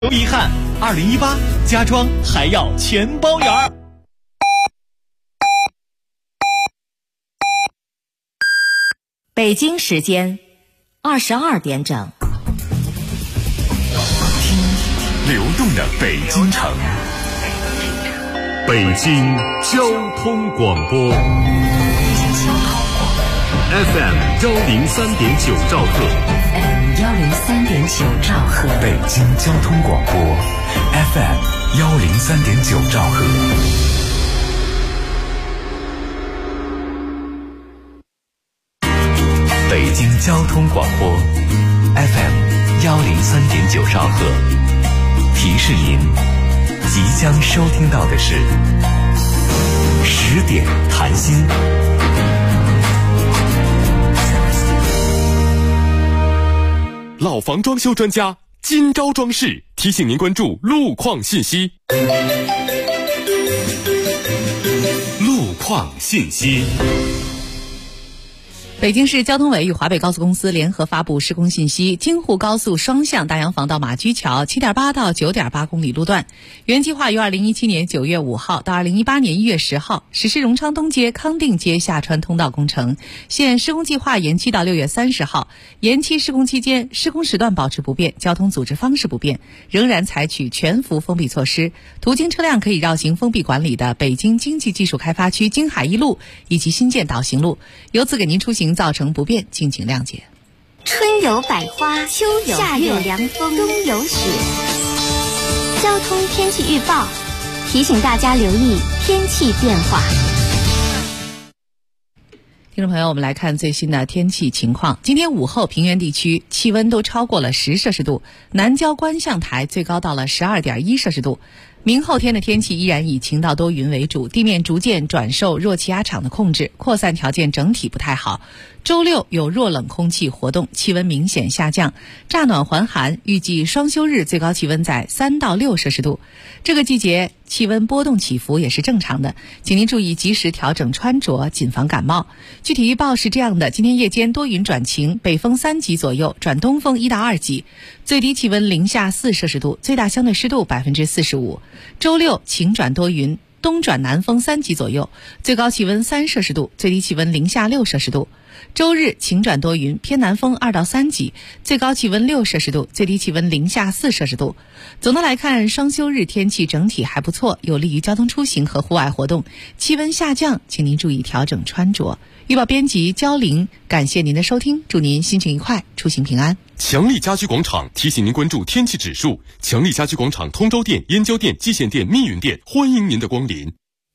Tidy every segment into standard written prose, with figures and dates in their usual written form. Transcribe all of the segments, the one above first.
有遗憾，2018家装还要全包圆儿。 北京时间22点整， 听流动的北京城，北京交通广播 FM 103.9兆赫 103.9兆赫， 北京交通广播 FM 103.9兆赫。北京交通广播 FM 103.9兆赫，提示您即将收听到的是10点谈心。 老房装修专家金招装饰提醒您关注路况信息。路况信息。 北京市交通委与华北高速公司联合发布施工信息：京沪高速双向大洋坊到马驹桥 7.8 到 9.8 公里路段，原计划于2017年9月5号到2018年1月10号实施荣昌东街、康定街下穿通道工程，现施工计划延期到6月30号。延期施工期间，施工时段保持不变，交通组织方式不变，仍然采取全幅封闭措施。途经车辆可以绕行封闭管理的北京经济技术开发区京海一路以及新建导行路，由此给您出行造成不便，敬请谅解。 春有百花，秋有夏有凉风，冬有雪。交通天气预报提醒大家留意天气变化。 听众朋友，我们来看最新的天气情况。今天午后平原地区气温都超过了10摄氏度，南郊观象台最高到了12.1摄氏度。明后天的天气依然以晴到多云为主，地面逐渐转受弱气压场的控制，扩散条件整体不太好。周六有弱冷空气活动，气温明显下降，乍暖还寒，预计双休日最高气温在3到6摄氏度。这个季节气温波动起伏也是正常的，请您注意及时调整穿着，谨防感冒。具体预报是这样的：今天夜间多云转晴，北风3级左右，转东风1到2级，最低气温零下4摄氏度，最大相对湿度45%。周六晴转多云，东转南风3级左右，最高气温3摄氏度，最低气温零下6摄氏度。周日晴转多云，偏南风2到3级，最高气温6摄氏度，最低气温零下4摄氏度。总的来看，双休日天气整体还不错，有利于交通出行和户外活动。气温下降，请您注意调整穿着。预报编辑焦玲，感谢您的收听，祝您心情愉快，出行平安。 强力家居广场提醒您关注天气指数。强力家居广场通州店、燕郊店、蓟县店、密云店，欢迎您的光临。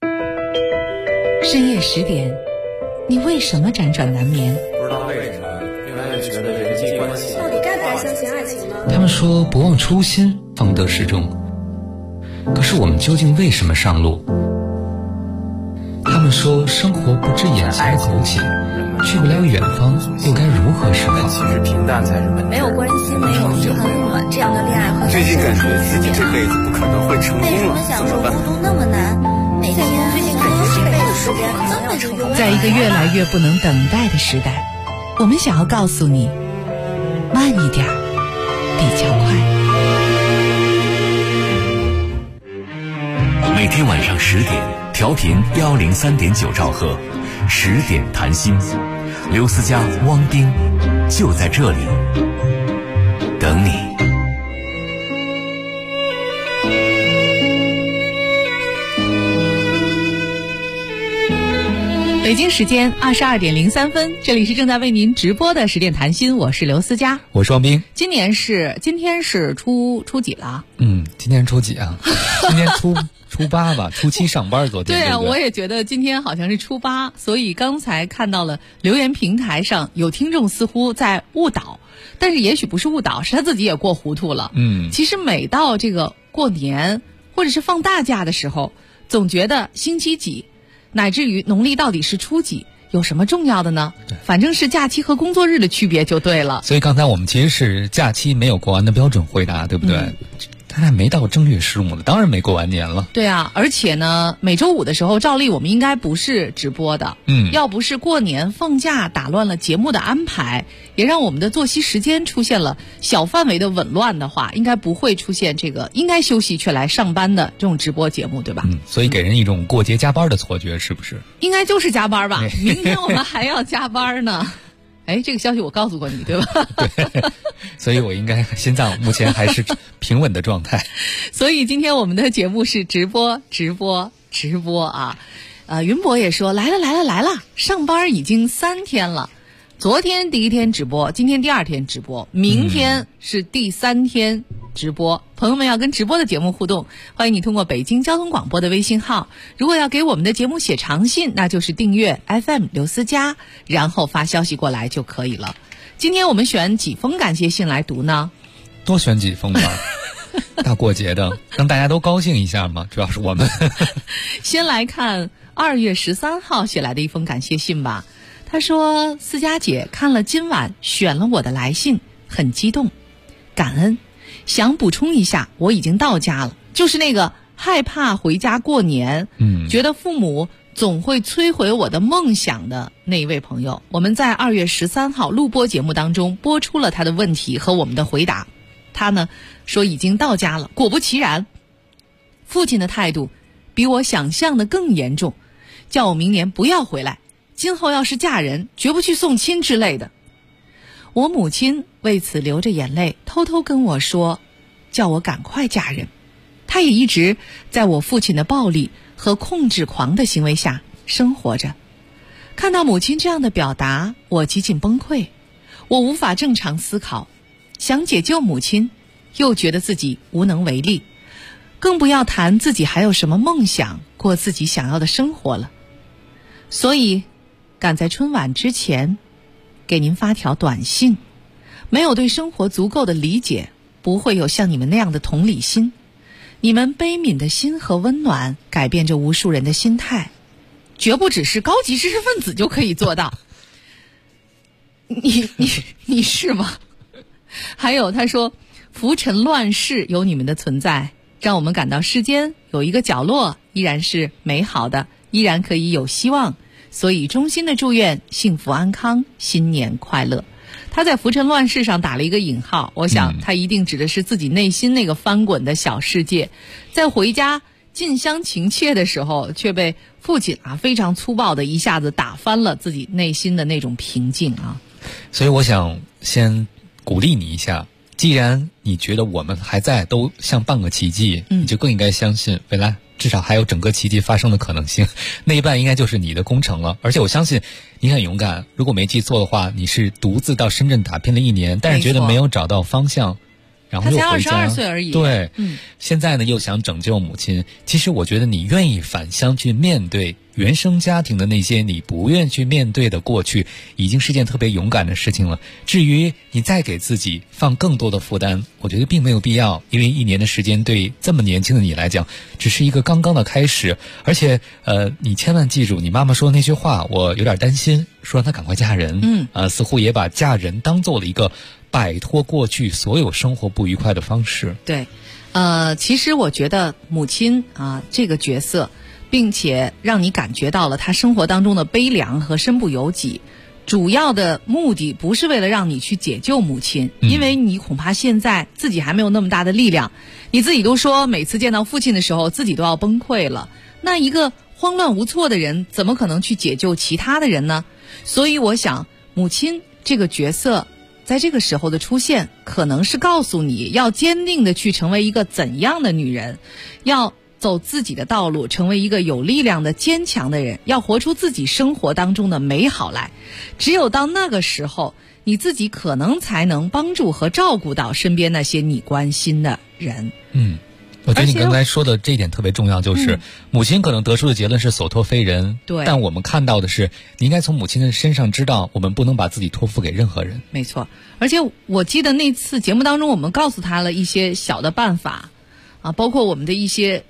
深夜10点，你为什么辗转难眠？ 不知道为什么，越来越觉得人际关系到底该不该相信爱情呢？ 他们说不忘初心，方得始终。可是我们究竟为什么上路？他们说生活不止眼前的苟且，去不了远方，又该如何是好？ 其实平淡才是本质。 没有关系，没有就很暖，这样的恋爱和最近感觉自己这辈子不可能会成功了，怎么办？ 孤独那么难，每天最近感觉这辈子时间可能要成功。 在一个越来越不能等待的时代，我们想要告诉你，慢一点，比较快。 每天晚上10点，调频103.9兆赫，10点谈心。刘思佳、汪斌就在这里等你。 北京时间22点03分，这里是正在为您直播的10点谈心，我是刘思佳， 我是汪斌。 今天是初几了？ 今天初几啊？今天初8吧，初7上班昨天。 对啊， 对， 我也觉得今天好像是初8，所以刚才看到了留言平台上有听众似乎在误导，但是也许不是误导，是他自己也过糊涂了。其实每到这个过年或者是放大假的时候，总觉得星期几乃至于农历到底是初几有什么重要的呢？反正是假期和工作日的区别就对了。 所以刚才我们其实是假期没有过完的标准回答，对不对？ 现在没到正月15呢，当然没过完年了。 对啊，而且呢，每周五的时候，照例我们应该不是直播的。要不是过年放假打乱了节目的安排，也让我们的作息时间出现了小范围的紊乱的话，应该不会出现这个应该休息却来上班的这种直播节目，对吧？ 所以给人一种过节加班的错觉，是不是？ 应该就是加班吧。明天我们还要加班呢。哎，这个消息我告诉过你，对吧？ 对，所以我应该心脏目前还是平稳的状态。 所以今天我们的节目是直播啊！云博也说来了，上班已经3天了，昨天第1天直播，今天第2天直播，明天是第3天直播。朋友们要跟直播的节目互动，欢迎你通过北京交通广播的微信号，如果要给我们的节目写长信，那就是订阅 FM 刘思佳，然后发消息过来就可以了。今天我们选几封感谢信来读呢？ 多选几封吧。大过节的，让大家都高兴一下嘛，主要是我们。 先来看2月13号写来的一封感谢信吧。他说，思佳姐看了今晚选了我的来信，很激动，感恩。想补充一下，我已经到家了，就是那个害怕回家过年，觉得父母总会摧毁我的梦想的那一位朋友。我们在2月13号录播节目当中播出了他的问题和我们的回答。他呢说已经到家了，果不其然，父亲的态度比我想象的更严重，叫我明年不要回来，今后要是嫁人绝不去送亲之类的。我母亲为此流着眼泪，偷偷跟我说，叫我赶快嫁人。她也一直在我父亲的暴力和控制狂的行为下生活着。看到母亲这样的表达，我几近崩溃，我无法正常思考，想解救母亲，又觉得自己无能为力，更不要谈自己还有什么梦想，过自己想要的生活了。所以赶在春晚之前给您发条短信，没有对生活足够的理解，不会有像你们那样的同理心。你们悲悯的心和温暖改变着无数人的心态，绝不只是高级知识分子就可以做到。你是吗？还有他说，浮沉乱世有你们的存在，让我们感到世间有一个角落依然是美好的，依然可以有希望，所以衷心的祝愿幸福安康，新年快乐。他在浮沉乱世上打了一个引号，我想他一定指的是自己内心那个翻滚的小世界，在回家近乡情怯的时候，却被父亲非常粗暴的一下子打翻了自己内心的那种平静啊。 所以我想先鼓励你一下，既然你觉得我们还在，都像半个奇迹，你就更应该相信未来至少还有整个奇迹发生的可能性，那一半应该就是你的工程了。而且我相信你很勇敢，如果没记错的话，你是独自到深圳打拼了1年，但是觉得没有找到方向，然后又回家。 他才22岁而已。 对，现在呢又想拯救母亲。其实我觉得你愿意返乡去面对原生家庭的那些你不愿去面对的过去，已经是件特别勇敢的事情了。至于你再给自己放更多的负担，我觉得并没有必要，因为1年的时间对这么年轻的你来讲只是一个刚刚的开始。而且你千万记住你妈妈说那句话，我有点担心，说让她赶快嫁人，似乎也把嫁人当做了一个摆脱过去所有生活不愉快的方式。 对，其实我觉得母亲这个角色，并且让你感觉到了她生活当中的悲凉和身不由己，主要的目的不是为了让你去解救母亲，因为你恐怕现在自己还没有那么大的力量，你自己都说每次见到父亲的时候自己都要崩溃了，那一个慌乱无措的人怎么可能去解救其他的人呢？所以我想母亲这个角色在这个时候的出现，可能是告诉你要坚定的去成为一个怎样的女人，要走自己的道路，成为一个有力量的坚强的人，要活出自己生活当中的美好来。只有到那个时候，你自己可能才能帮助和照顾到身边那些你关心的人。 我觉得你刚才说的这一点特别重要，就是母亲可能得出的结论是所托非人， 对， 但我们看到的是你应该从母亲的身上知道，我们不能把自己托付给任何人。 没错，而且我记得那次节目当中我们告诉他了一些小的办法包括我们的一些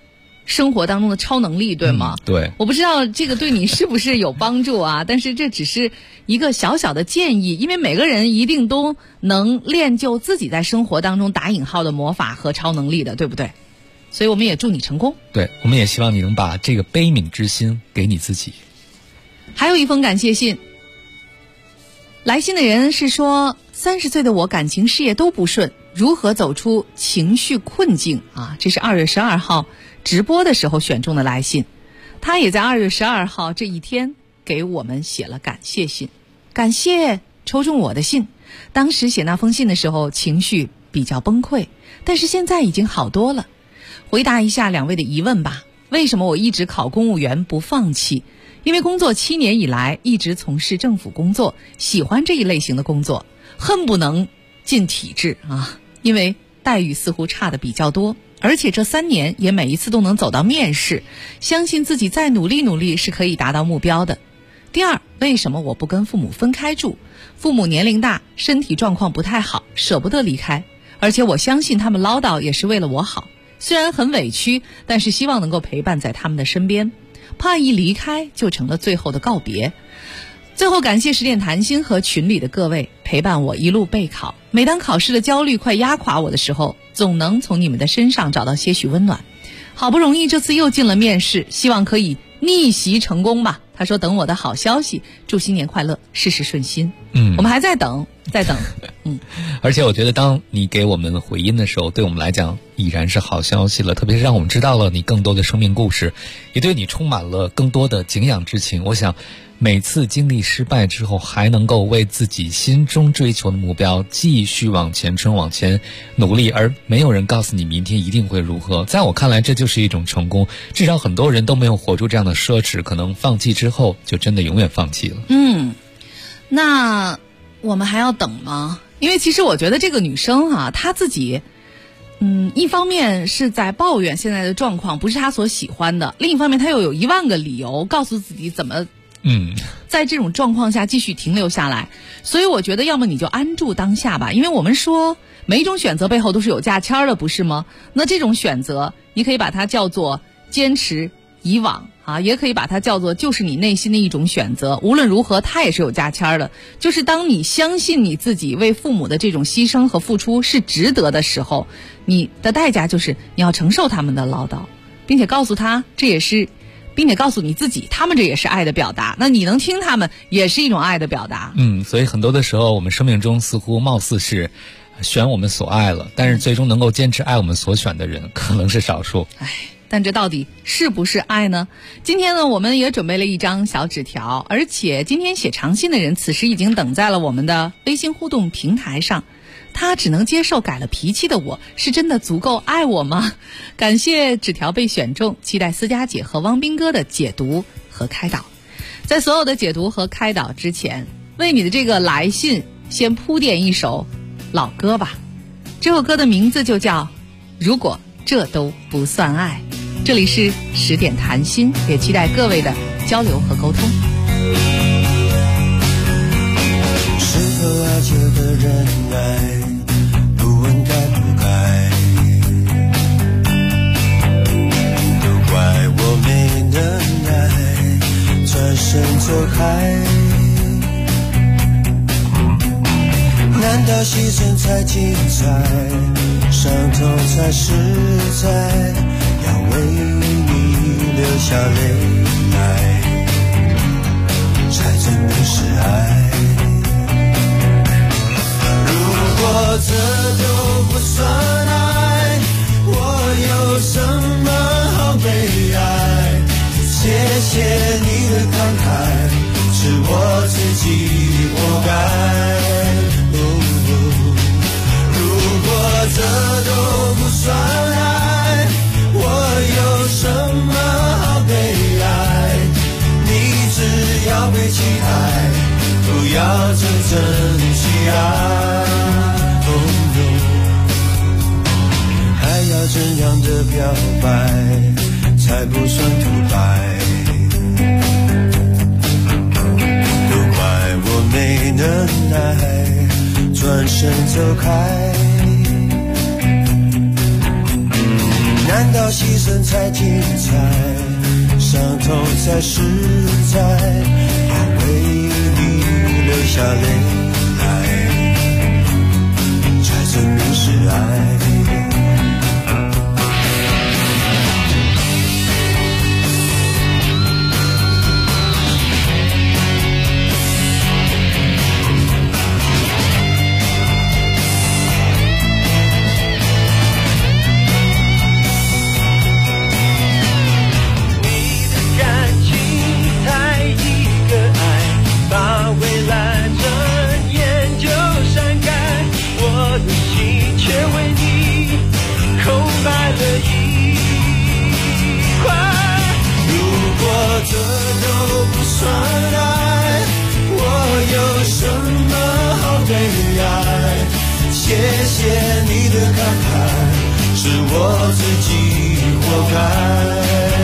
生活当中的超能力，对吗？ 对。 我不知道这个对你是不是有帮助啊，但是这只是一个小小的建议，因为每个人一定都能练就自己在生活当中打引号的魔法和超能力的，对不对？所以我们也祝你成功。 对，我们也希望你能把这个悲悯之心给你自己。 还有一封感谢信，来信的人是说，30岁的我感情事业都不顺，如何走出情绪困境啊？这是2月12号直播的时候选中的来信，他也在2月12号这一天给我们写了感谢信。感谢抽中我的信，当时写那封信的时候情绪比较崩溃，但是现在已经好多了。回答一下两位的疑问吧。为什么我一直考公务员不放弃？因为工作7年以来一直从事政府工作，喜欢这一类型的工作，恨不能进体制啊，因为待遇似乎差的比较多，而且这3年也每一次都能走到面试，相信自己再努力努力是可以达到目标的。第二，为什么我不跟父母分开住？父母年龄大，身体状况不太好，舍不得离开，而且我相信他们唠叨也是为了我好，虽然很委屈，但是希望能够陪伴在他们的身边，怕一离开就成了最后的告别。最后感谢10点谈心和群里的各位陪伴我一路备考，每当考试的焦虑快压垮我的时候，总能从你们的身上找到些许温暖。好不容易这次又进了面试，希望可以逆袭成功吧。他说等我的好消息，祝新年快乐，事事顺心。我们还在等。 而且我觉得当你给我们回音的时候，对我们来讲已然是好消息了，特别是让我们知道了你更多的生命故事，也对你充满了更多的敬仰之情。我想每次经历失败之后，还能够为自己心中追求的目标继续往前冲，往前努力，而没有人告诉你明天一定会如何，在我看来这就是一种成功。至少很多人都没有活出这样的奢侈，可能放弃之后就真的永远放弃了。 那我们还要等吗？因为其实我觉得这个女生啊，她自己一方面是在抱怨现在的状况不是她所喜欢的，另一方面她又有1万个理由告诉自己怎么在这种状况下继续停留下来。所以我觉得要么你就安住当下吧，因为我们说每一种选择背后都是有价签的，不是吗？那这种选择你可以把它叫做坚持以往啊，也可以把它叫做就是你内心的一种选择。无论如何它也是有价签的，就是当你相信你自己为父母的这种牺牲和付出是值得的时候，你的代价就是你要承受他们的唠叨，并且告诉他这也是，并且告诉你自己他们这也是爱的表达，那你能听他们也是一种爱的表达。 所以很多的时候我们生命中似乎貌似是选我们所爱了，但是最终能够坚持爱我们所选的人可能是少数。 但这到底是不是爱呢？今天呢，我们也准备了一张小纸条，而且今天写长信的人此时已经等在了我们的微信互动平台上。他只能接受改了脾气的我，是真的足够爱我吗？感谢纸条被选中，期待思佳姐和汪斌哥的解读和开导。在所有的解读和开导之前，为你的这个来信先铺垫一首老歌吧。这首歌的名字就叫《如果这都不算爱》。这里是10点谈心，也期待各位的交流和沟通。 是否爱着的人爱，不问该不该，都怪我没能耐转身走开。难道牺牲才精彩，伤痛才实在，要为你流下泪来，才真的是爱。如果这都不算爱，我有什么好悲哀？谢谢你的慷慨，是我自己活该。如果这都不算爱，我有什么好悲哀？你只要被期待，不要真正去爱。还要怎样的表白才不算土白？都怪我没能耐转身走开。难到牺牲才精彩，伤痛才实在，我为你流下泪来，才证明是爱。这都不算爱，我有什么好悲哀？谢谢你的慷慨，是我自己活该。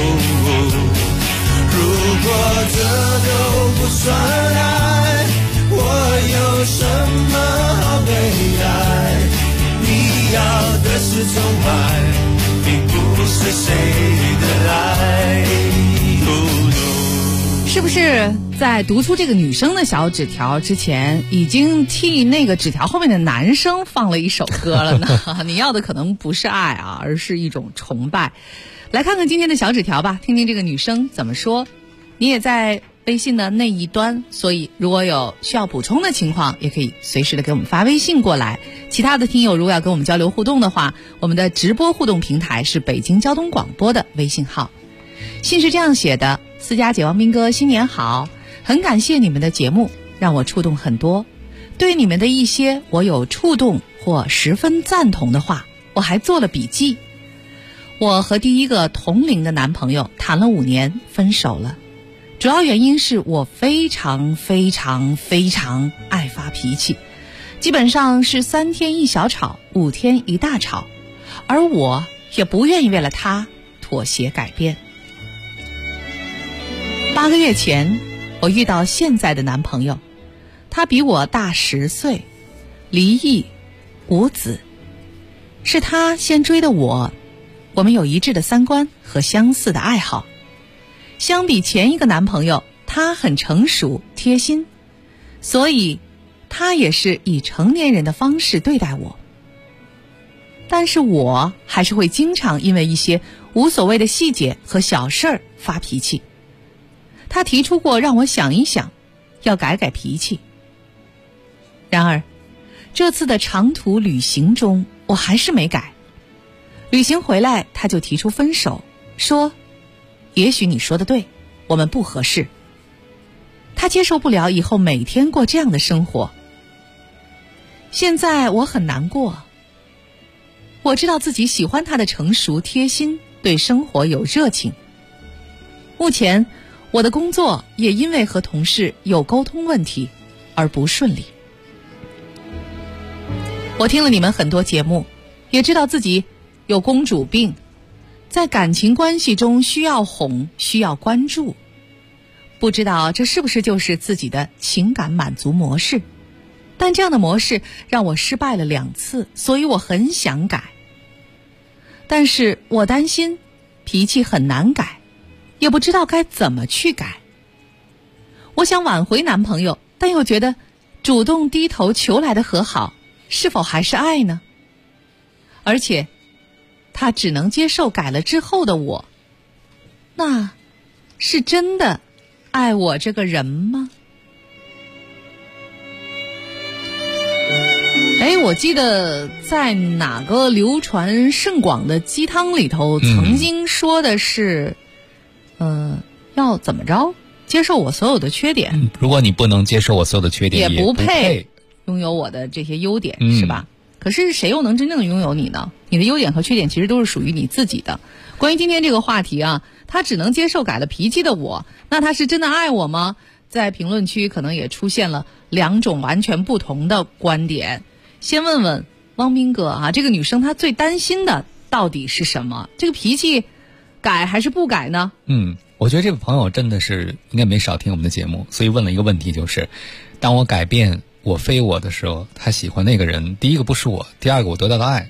如果这都不算爱，我有什么好悲哀？你要的是宠爱，并不是谁的爱。 是不是在读出这个女生的小纸条之前，已经替那个纸条后面的男生放了一首歌了呢？你要的可能不是爱啊，而是一种崇拜。来看看今天的小纸条吧，听听这个女生怎么说。你也在微信的那一端，所以如果有需要补充的情况，也可以随时的给我们发微信过来。其他的听友如果要跟我们交流互动的话，我们的直播互动平台是北京交通广播的微信号。信是这样写的：思佳姐、王斌哥，新年好！很感谢你们的节目，让我触动很多。对你们的一些我有触动或十分赞同的话，我还做了笔记。我和第一个同龄的男朋友谈了5年，分手了。主要原因是我非常爱发脾气，基本上是3天一小吵，5天一大吵，而我也不愿意为了他妥协改变。8个月前，我遇到现在的男朋友，他比我大10岁，离异，无子。是他先追的我，我们有一致的3观和相似的爱好。相比前一个男朋友，他很成熟贴心，所以他也是以成年人的方式对待我。但是我还是会经常因为一些无所谓的细节和小事儿发脾气。他提出过让我想一想，要改改脾气。然而，这次的长途旅行中，我还是没改。旅行回来，他就提出分手，说：“也许你说的对，我们不合适。”他接受不了以后每天过这样的生活。现在我很难过。我知道自己喜欢他的成熟贴心，对生活有热情。目前我的工作也因为和同事有沟通问题而不顺利。我听了你们很多节目，也知道自己有公主病，在感情关系中需要哄，需要关注。不知道这是不是就是自己的情感满足模式，但这样的模式让我失败了2次，所以我很想改。但是我担心脾气很难改，也不知道该怎么去改。我想挽回男朋友，但又觉得主动低头求来的和好，是否还是爱呢？而且他只能接受改了之后的我，那是真的爱我这个人吗？我记得在哪个流传甚广的鸡汤里头曾经说的是要怎么着接受我所有的缺点， 如果你不能接受我所有的缺点， 也不配拥有我的这些优点，是吧？可是谁又能真正拥有你呢？你的优点和缺点其实都是属于你自己的。关于今天这个话题啊，他只能接受改了脾气的我，那他是真的爱我吗？在评论区可能也出现了2种完全不同的观点。先问问汪斌哥啊，这个女生她最担心的到底是什么？这个脾气改还是不改呢？ 我觉得这位朋友真的是应该没少听我们的节目，所以问了一个问题，就是当我改变我非我的时候，他喜欢那个人，第一个不是我，第二个我得到的爱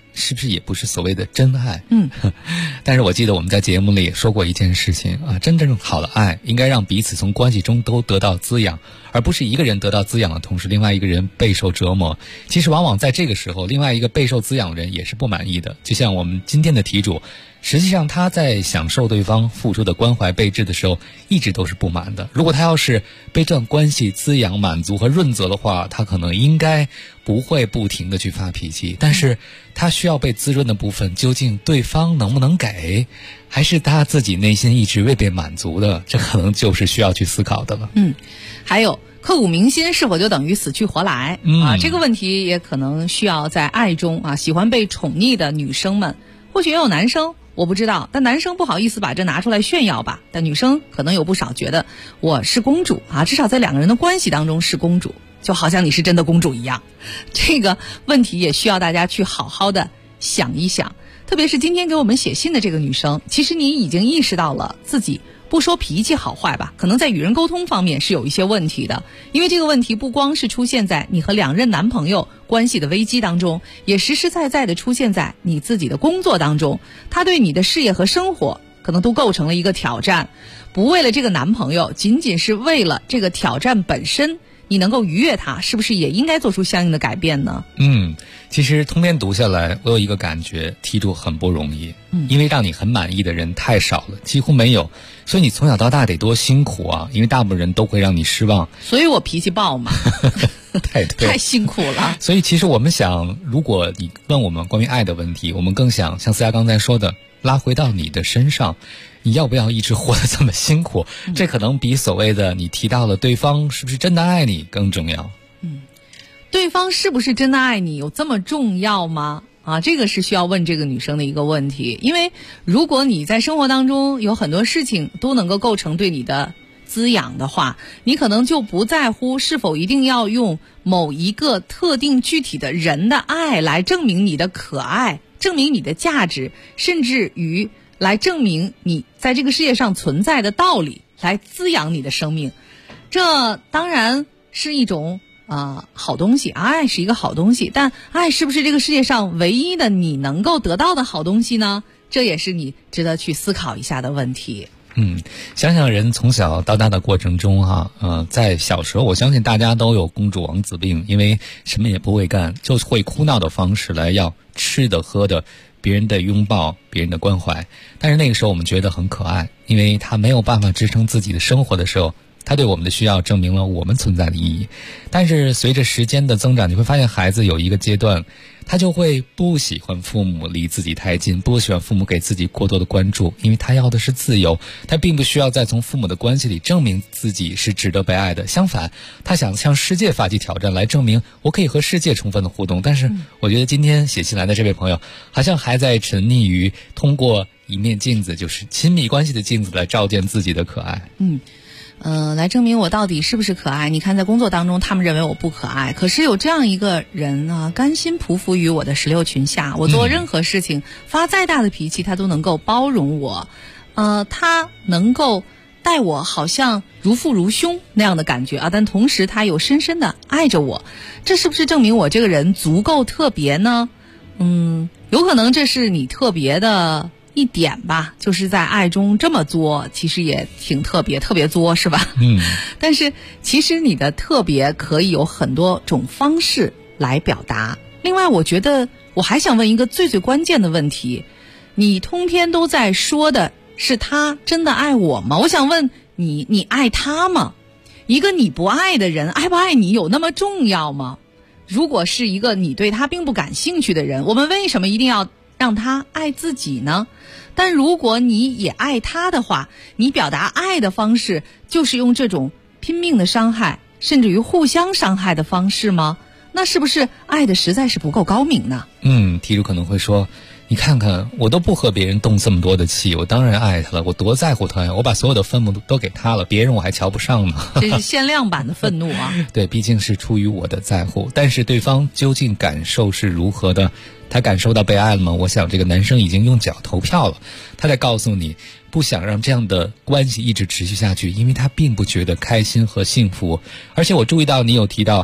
是不是也不是所谓的真爱？但是我记得我们在节目里也说过一件事情啊，真正好的爱应该让彼此从关系中都得到滋养，而不是一个人得到滋养的同时，另外一个人备受折磨。其实往往在这个时候，另外一个备受滋养的人也是不满意的。就像我们今天的题主，实际上他在享受对方付出的关怀备至的时候，一直都是不满的。如果他要是被这段关系滋养、满足和润泽的话，他可能应该不会不停的去发脾气。但是他需要被滋润的部分，究竟对方能不能给，还是他自己内心一直未被满足的，这可能就是需要去思考的了。 还有刻骨铭心是否就等于死去活来这个问题也可能需要在爱中喜欢被宠溺的女生们，或许也有男生，我不知道，但男生不好意思把这拿出来炫耀吧，但女生可能有不少觉得我是公主至少在两个人的关系当中是公主，就好像你是真的公主一样。这个问题也需要大家去好好的想一想，特别是今天给我们写信的这个女生，其实你已经意识到了自己不说脾气好坏吧，可能在与人沟通方面是有一些问题的，因为这个问题不光是出现在你和两任男朋友关系的危机当中，也实实在在的出现在你自己的工作当中，他对你的事业和生活可能都构成了一个挑战。不为了这个男朋友，仅仅是为了这个挑战本身，你能够逾越它，是不是也应该做出相应的改变呢？ 其实通篇读下来，我有一个感觉，题主很不容易，因为让你很满意的人太少了，几乎没有，所以你从小到大得多辛苦啊！因为大部分人都会让你失望， 所以我脾气暴嘛。太辛苦了。 所以其实我们想，如果你问我们关于爱的问题，我们更想像思佳刚才说的，拉回到你的身上，你要不要一直活得这么辛苦？这可能比所谓的你提到了对方是不是真的爱你更重要。 对方是不是真的爱你有这么重要吗？这个是需要问这个女生的一个问题。因为如果你在生活当中有很多事情都能够构成对你的滋养的话，你可能就不在乎是否一定要用某一个特定具体的人的爱来证明你的可爱，证明你的价值，甚至于来证明你在这个世界上存在的道理，来滋养你的生命。这当然是一种好东西，爱是一个好东西，但爱是不是这个世界上唯一的你能够得到的好东西呢？这也是你值得去思考一下的问题。 想想人从小到大的过程中在小时候我相信大家都有公主王子病，因为什么也不会干，就会哭闹的方式来要吃的喝的，别人的拥抱，别人的关怀。但是那个时候我们觉得很可爱，因为他没有办法支撑自己的生活的时候，他对我们的需要证明了我们存在的意义。但是随着时间的增长，你会发现孩子有一个阶段，他就会不喜欢父母离自己太近，不喜欢父母给自己过多的关注，因为他要的是自由，他并不需要再从父母的关系里证明自己是值得被爱的。相反，他想向世界发起挑战，来证明我可以和世界充分的互动。但是我觉得今天写信来的这位朋友好像还在沉溺于通过一面镜子，就是亲密关系的镜子，来照见自己的可爱。 来证明我到底是不是可爱。你看在工作当中他们认为我不可爱，可是有这样一个人甘心匍匐于我的石榴裙下，我做任何事情发再大的脾气他都能够包容我，他能够待我好像如父如兄那样的感觉但同时他又深深的爱着我。这是不是证明我这个人足够特别呢？有可能这是你特别的一点吧，就是在爱中这么作，其实也挺特别，特别作是吧？但是其实你的特别可以有很多种方式来表达。另外我觉得我还想问一个最最关键的问题，你通篇都在说的是他真的爱我吗？我想问你，你爱他吗？一个你不爱的人，爱不爱你有那么重要吗？如果是一个你对他并不感兴趣的人，我们为什么一定要让他爱自己呢？但如果你也爱他的话，你表达爱的方式就是用这种拼命的伤害，甚至于互相伤害的方式吗？那是不是爱的实在是不够高明呢？ 题主可能会说，你看看我都不和别人动这么多的气，我当然爱他了，我多在乎他呀，我把所有的愤怒都给他了，别人我还瞧不上呢。 这是限量版的愤怒啊。 对，毕竟是出于我的在乎，但是对方究竟感受是如何的？他感受到被爱了吗？我想这个男生已经用脚投票了，他在告诉你不想让这样的关系一直持续下去，因为他并不觉得开心和幸福。而且我注意到你有提到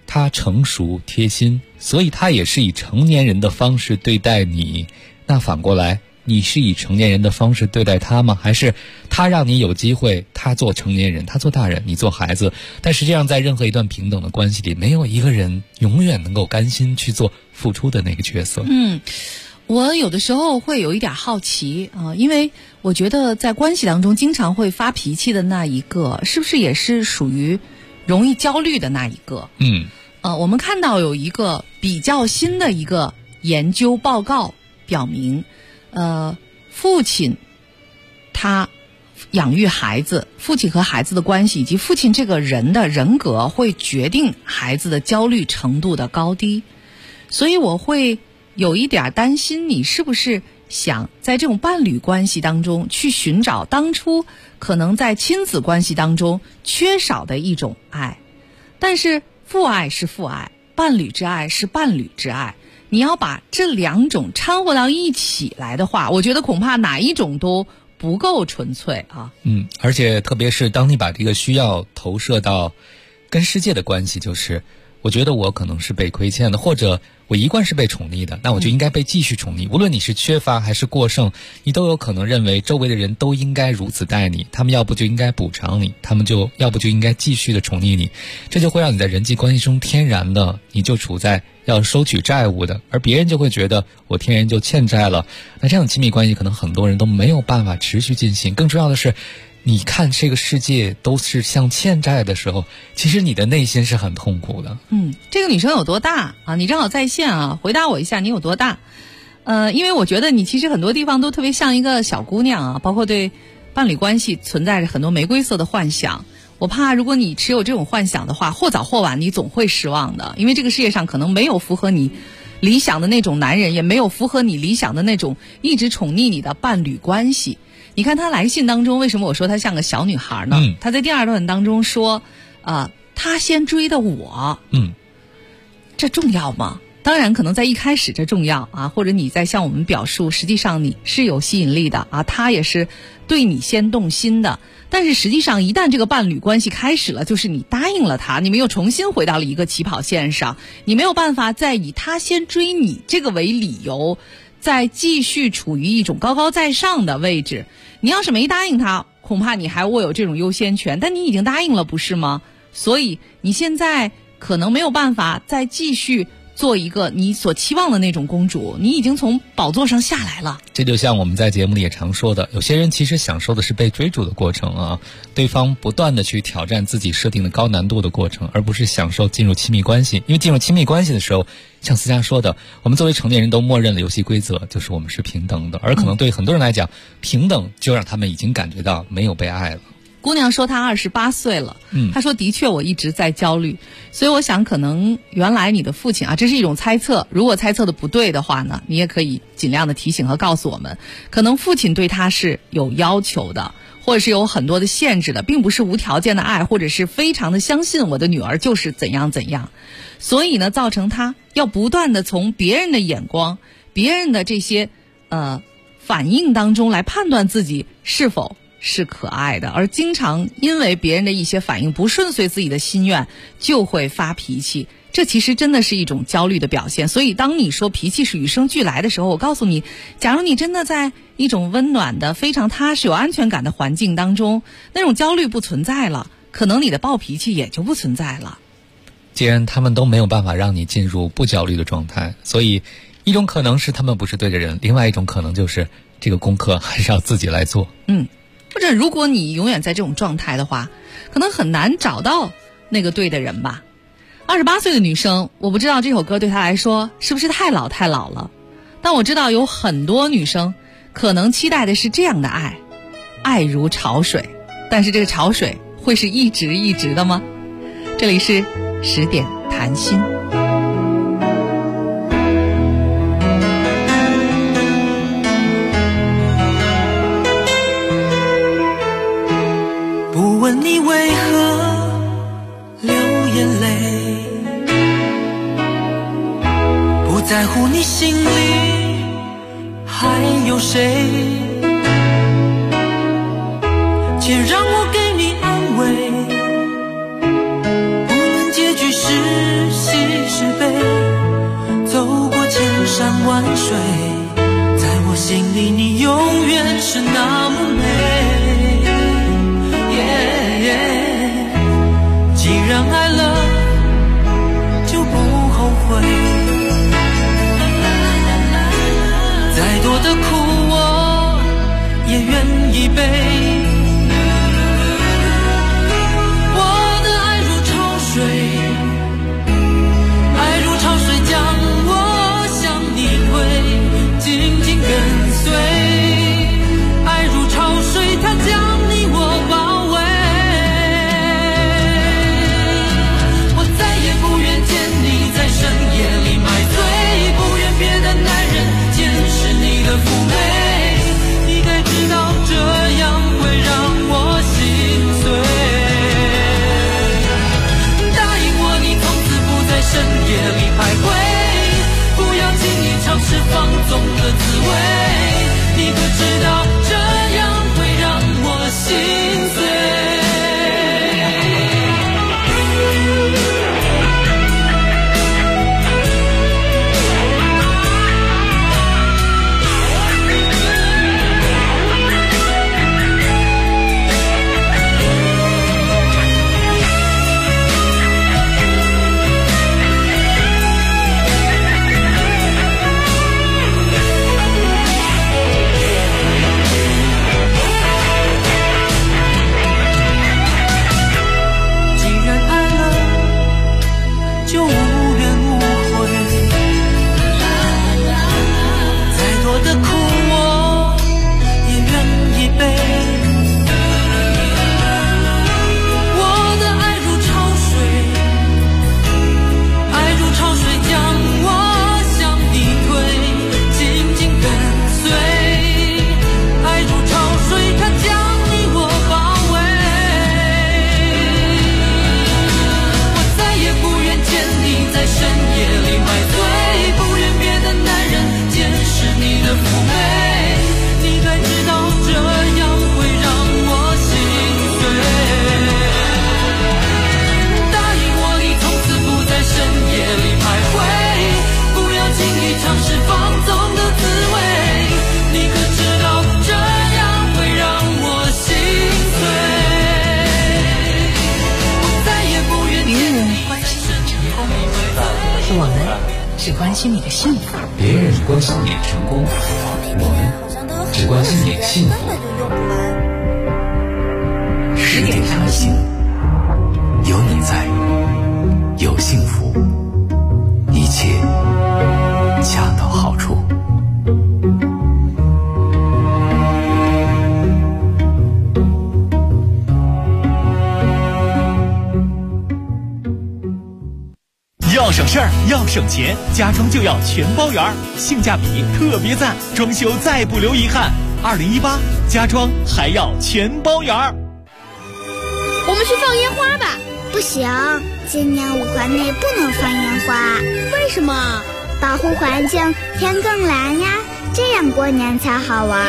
他成熟贴心，所以他也是以成年人的方式对待你。那反过来，你是以成年人的方式对待他吗？还是他让你有机会，他做成年人，他做大人，你做孩子？但实际上在任何一段平等的关系里，没有一个人永远能够甘心去做付出的那个角色。 我有的时候会有一点好奇啊，因为我觉得在关系当中经常会发脾气的那一个，是不是也是属于容易焦虑的那一个？我们看到有一个比较新的一个研究报告表明，父亲他养育孩子，父亲和孩子的关系以及父亲这个人的人格会决定孩子的焦虑程度的高低。所以我会有一点担心，你是不是想在这种伴侣关系当中去寻找当初可能在亲子关系当中缺少的一种爱。但是父爱是父爱，伴侣之爱是伴侣之爱，你要把这两种掺和到一起来的话，我觉得恐怕哪一种都不够纯粹啊。 而且特别是当你把这个需要投射到跟世界的关系，就是我觉得我可能是被亏欠的，或者我一贯是被宠溺的，那我就应该被继续宠溺。无论你是缺乏还是过剩，你都有可能认为周围的人都应该如此待你，他们要不就应该补偿你，他们就要不就应该继续的宠溺你。这就会让你在人际关系中天然的你就处在要收取债务的，而别人就会觉得我天然就欠债了。那这样的亲密关系可能很多人都没有办法持续进行。更重要的是，你看这个世界都是像欠债的时候，其实你的内心是很痛苦的。 这个女生有多大啊？你正好在线啊，回答我一下，你有多大？因为我觉得你其实很多地方都特别像一个小姑娘啊，包括对伴侣关系存在着很多玫瑰色的幻想。我怕如果你持有这种幻想的话，或早或晚你总会失望的，因为这个世界上可能没有符合你理想的那种男人，也没有符合你理想的那种一直宠溺你的伴侣关系。你看他来信当中，为什么我说他像个小女孩呢？他在第二段当中说，他先追的我，这重要吗？当然可能在一开始这重要啊，或者你在向我们表述实际上你是有吸引力的啊，他也是对你先动心的。但是实际上一旦这个伴侣关系开始了，就是你答应了他，你们又重新回到了一个起跑线上，你没有办法再以他先追你这个为理由再继续处于一种高高在上的位置。你要是没答应他，恐怕你还握有这种优先权，但你已经答应了，不是吗？所以你现在可能没有办法再继续做一个你所期望的那种公主，你已经从宝座上下来了。 这就像我们在节目里也常说的，有些人其实享受的是被追逐的过程啊，对方不断的去挑战自己设定的高难度的过程，而不是享受进入亲密关系。因为进入亲密关系的时候，像思佳说的，我们作为成年人都默认了游戏规则，就是我们是平等的，而可能对很多人来讲，平等就让他们已经感觉到没有被爱了。 姑娘说她28岁了，她说的确我一直在焦虑，所以我想可能原来你的父亲啊，这是一种猜测，如果猜测的不对的话呢，你也可以尽量的提醒和告诉我们，可能父亲对她是有要求的，或者是有很多的限制的，并不是无条件的爱，或者是非常的相信我的女儿就是怎样怎样，所以呢造成她要不断的从别人的眼光，别人的这些反应当中来判断自己是否是可爱的，而经常因为别人的一些反应不顺遂自己的心愿，就会发脾气。这其实真的是一种焦虑的表现。所以当你说脾气是与生俱来的时候，我告诉你，假如你真的在一种温暖的非常踏实有安全感的环境当中，那种焦虑不存在了，可能你的暴脾气也就不存在了。 既然他们都没有办法让你进入不焦虑的状态，所以一种可能是他们不是对的人，另外一种可能就是这个功课还是要自己来做。 或者如果你永远在这种状态的话，可能很难找到那个对的人吧。28岁的女生，我不知道这首歌对她来说是不是太老了，但我知道有很多女生可能期待的是这样的爱，爱如潮水，但是这个潮水会是一直的吗？这里是10点谈心。 不问你为何流眼泪，不在乎你心里还有谁，且让我给你安慰，不论结局是是那么美。既然爱了就不后悔，再多的苦我也愿意背。我的爱如潮水，爱如潮水将我向你推，紧紧跟随。爱如潮水，它将你我包围。我再也不愿见你在深夜里买醉，不愿别的男人见识你的妩媚。你该知道这样会让我心碎。答应我你从此不在深夜里徘徊，不要轻易尝试放纵的滋味。你可知道这样会让我心碎。 只关心你的幸福， 别人关心你的成功，我们只关心你的幸福。 10点开心，有你在，有幸福，一切恰到好处。 要省事儿，要省钱，家装就要全包圆，性价比特别赞，装修再不留遗憾。2018家装还要全包圆。 我们去放烟花吧。 不行，今年5环内不能放烟花。 为什么？ 保护环境，天更蓝呀，这样过年才好玩。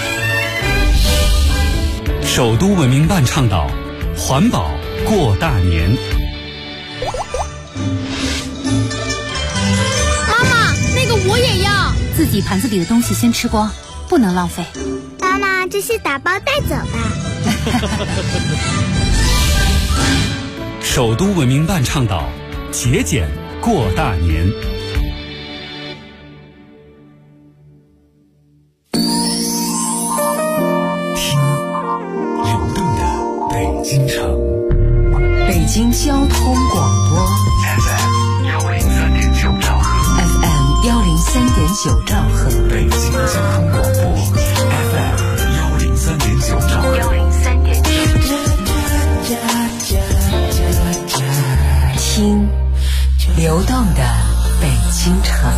首都文明办倡导环保过大年。 我也要， 自己盘子里的东西先吃光，不能浪费。 妈妈，这些打包带走吧。 首都文明办倡导节俭过大年。 听流动的北京城， 北京交通广播 FM103.9兆赫。 103.9兆赫， 北京交通广播 FM103.9兆赫。 听流动的北京城。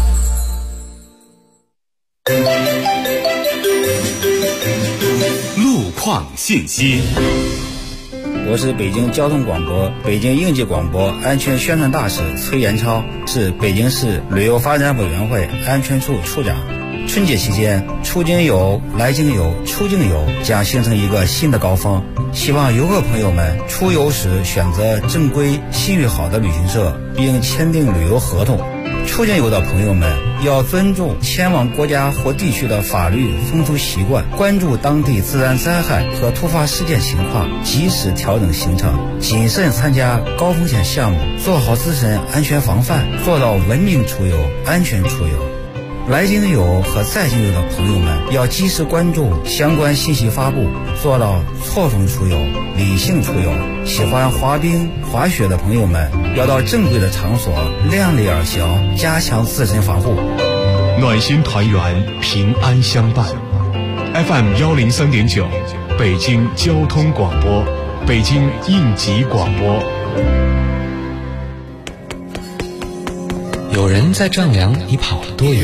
路况信息。 我是北京交通广播、北京应急广播安全宣传大使崔延超，是北京市旅游发展委员会安全处处长。春节期间，出境游、来境游、出境游将形成一个新的高峰，希望游客朋友们出游时选择正规、信誉好的旅行社，并签订旅游合同， 出境游的朋友们要尊重前往国家或地区的法律风俗习惯，关注当地自然灾害和突发事件情况，及时调整行程，谨慎参加高风险项目，做好自身安全防范，做到文明出游、安全出游。来京游和在京游的朋友们要及时关注相关信息发布，做到错峰出游、理性出游。喜欢滑冰、滑雪的朋友们要到正规的场所，量力而行，加强自身防护。 暖心团圆，平安相伴。FM 103.9，北京交通广播，北京应急广播。 有人在丈量你跑了多远，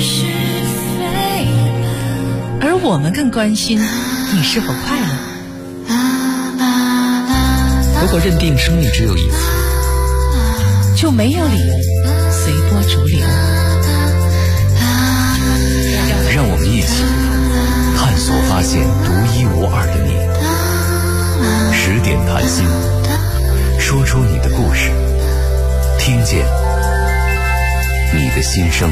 而我们更关心你是否快乐。 如果认定生命只有一次， 就没有理由随波逐流。 让我们一起探索发现独一无二的你。10点谈心，说出你的故事，听见你的心声。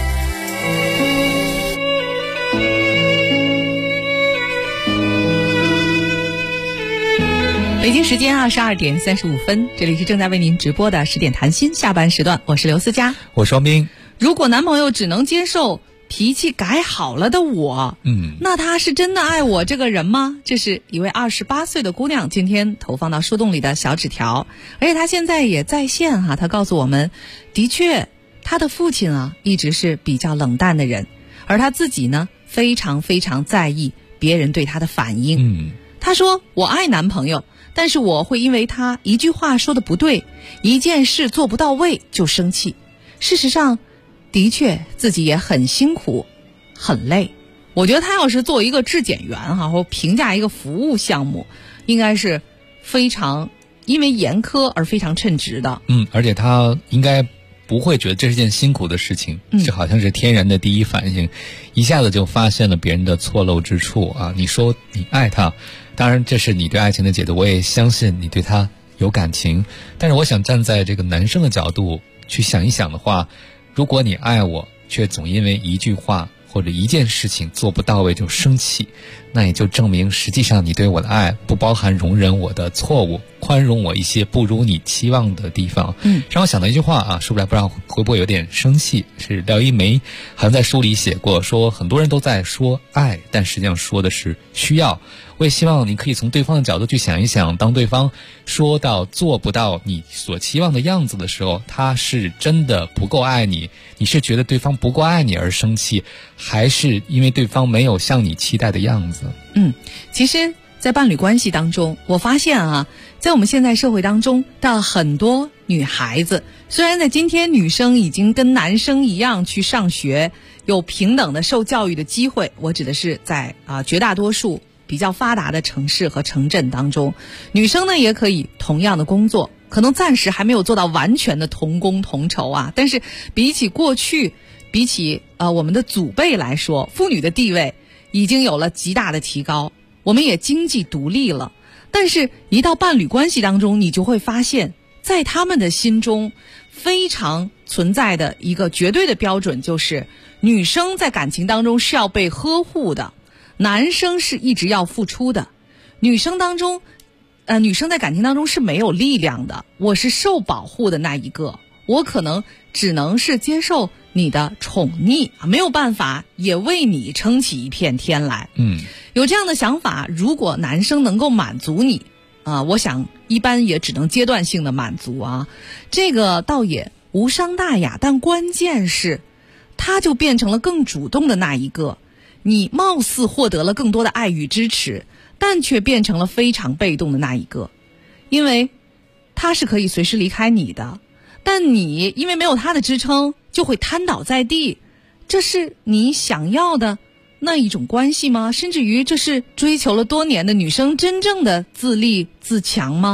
北京时间22点35分，这里是正在为您直播的10点谈心下半时段，我是刘思佳， 我是双冰。 如果男朋友只能接受脾气改好了的我，那他是真的爱我这个人吗？这是一位28岁的姑娘今天投放到树洞里的小纸条，而且她现在也在线她告诉我们，的确她的父亲一直是比较冷淡的人，而她自己呢非常非常在意别人对她的反应。她说，我爱男朋友，但是我会因为他一句话说的不对，一件事做不到位就生气。事实上的确自己也很辛苦很累。我觉得他要是做一个质检员或评价一个服务项目，应该是非常因为严苛而非常称职的。 而且他应该不会觉得这是件辛苦的事情，这好像是天然的第一反应，一下子就发现了别人的错漏之处啊！你说你爱他，当然这是你对爱情的解读，我也相信你对他有感情，但是我想站在这个男生的角度去想一想的话，如果你爱我，却总因为一句话或者一件事情做不到位就生气，那也就证明实际上你对我的爱不包含容忍我的错误，宽容我一些不如你期望的地方。让我想到一句话说出来不知道会不会有点生气，是廖一梅好像在书里写过，说很多人都在说爱，但实际上说的是需要。我也希望你可以从对方的角度去想一想，当对方说到做不到你所期望的样子的时候，他是真的不够爱你，你是觉得对方不够爱你而生气，还是因为对方没有像你期待的样子？ 其实在伴侣关系当中，我发现在我们现在社会当中的很多女孩子，虽然在今天女生已经跟男生一样去上学，有平等的受教育的机会，我指的是在绝大多数比较发达的城市和城镇当中，女生呢也可以同样的工作，可能暂时还没有做到完全的同工同酬但是比起过去，比起我们的祖辈来说，妇女的地位已经有了极大的提高，我们也经济独立了。但是一到伴侣关系当中，你就会发现，在他们的心中非常存在的一个绝对的标准，就是女生在感情当中是要被呵护的，男生是一直要付出的。女生在感情当中是没有力量的，我是受保护的那一个，我可能只能是接受你的宠溺，没有办法也为你撑起一片天来。有这样的想法，如果男生能够满足你我想一般也只能阶段性的满足这个倒也无伤大雅，但关键是他就变成了更主动的那一个，你貌似获得了更多的爱与支持，但却变成了非常被动的那一个，因为他是可以随时离开你的，但你因为没有他的支撑就会瘫倒在地。这是你想要的那一种关系吗？甚至于这是追求了多年的女生真正的自立自强吗？